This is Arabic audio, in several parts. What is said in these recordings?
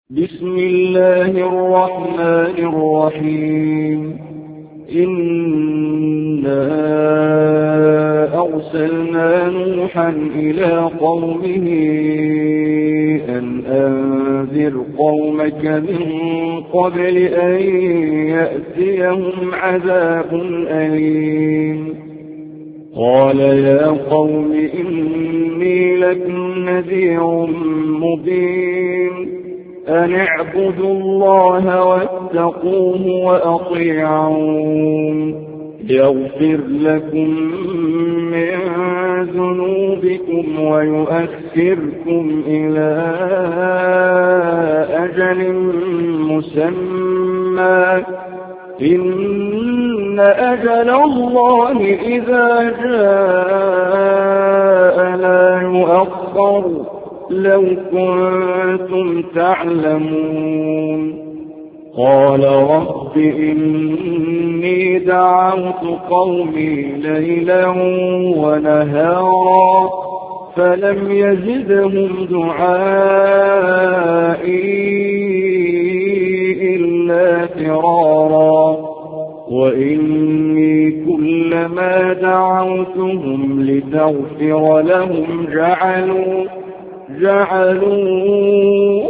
بسم الله الرحمن الرحيم. إنا أرسلنا نوحا إلى قومه أن أنذر قومك من قبل أن يأتيهم عذاب أليم. قال يا قوم إني لكم نذير مبين، أن اعبدوا الله واتقوه وأطيعون، يغفر لكم من ذنوبكم ويؤخركم إلى أجل مسمى، إن أجل الله إذا جاء لا يؤخر، لو كنتم تعلمون. قال رب إني دعوت قومي ليلا ونهارا فلم يزدهم دعائي إلا فرارا، وإني كلما دعوتهم لتغفر لهم جعلوا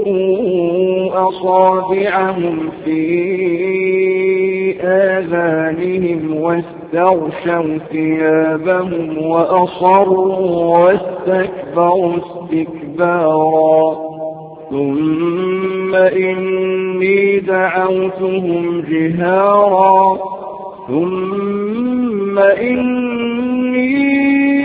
أصابعهم في آذانهم واستغشوا ثيابهم وأصروا واستكبروا استكبارا، ثم إني دعوتهم جهارا، ثم إني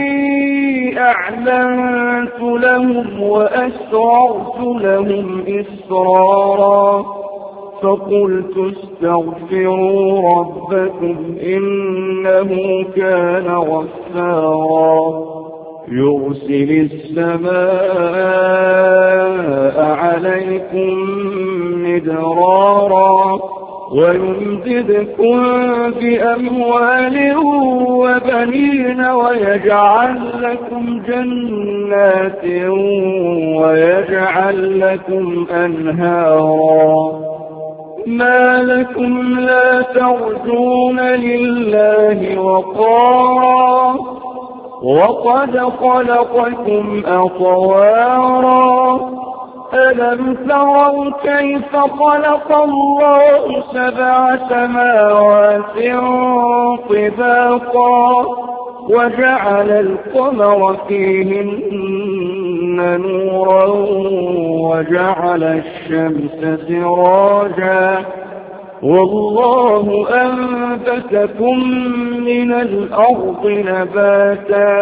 أعلنت لهم وأسررت لهم إسرارا، فقلت استغفروا ربكم إنه كان غفارا، يرسل السماء عليكم مدرارا ويمددكم بأموال وبنين ويجعل لكم جنات ويجعل لكم أنهارا، ما لكم لا ترجون لله وقارا وقد خلقكم أطوارا، ألم تروا كيف خلق الله 7 سماوات طباقا وجعل القمر فيهن نورا وجعل الشمس سراجا، والله أنبتكم من الأرض نباتا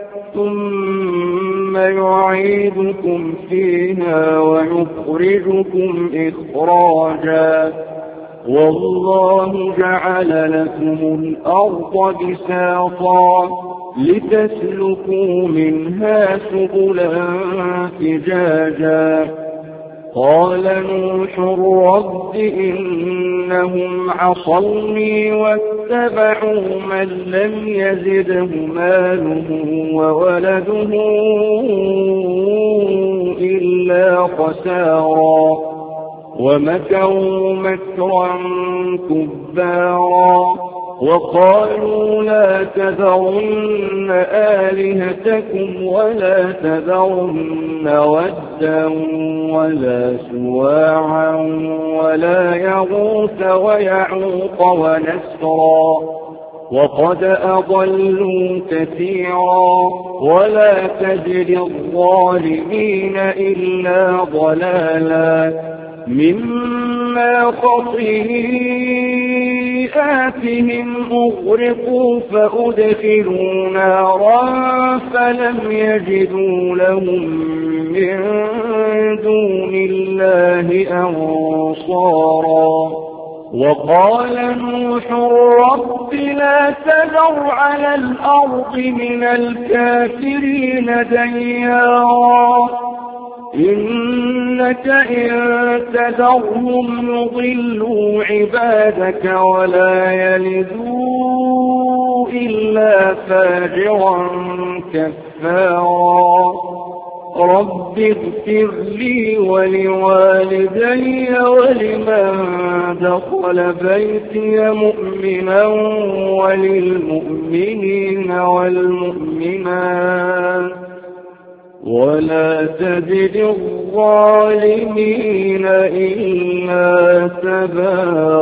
ثم يعيدكم فيها ويخرجكم إخراجا، والله جعل لكم الأرض بساطا لتسلكوا منها سبلا فجاجا. قال نوح رب إنهم عصوني واتبعوا من لم يزده ماله وولده إلا خسارا، ومكروا مكرا كبارا، وقالوا لا تذرن آلهتكم ولا تذرن ودا ولا سواعا ولا يغوث ويعوق ونسرا، وقد أضلوا كثيرا، ولا تجد الظالمين إلا ضلالا، مما خطيئاتهم أغرقوا فأدخلوا نارا فلم يجدوا لهم من دون الله أنصارا. وقال نوح رب لا تذر على الأرض من الكافرين ديارا، إنك إن تذرهم يضلوا عبادك ولا يلدوا إلا فاجرا كفارا. رب اغفر لي ولوالدي ولمن دخل بيتي مؤمنا وللمؤمنين والمؤمنات ولا تزد الظالمين إلا تبارا.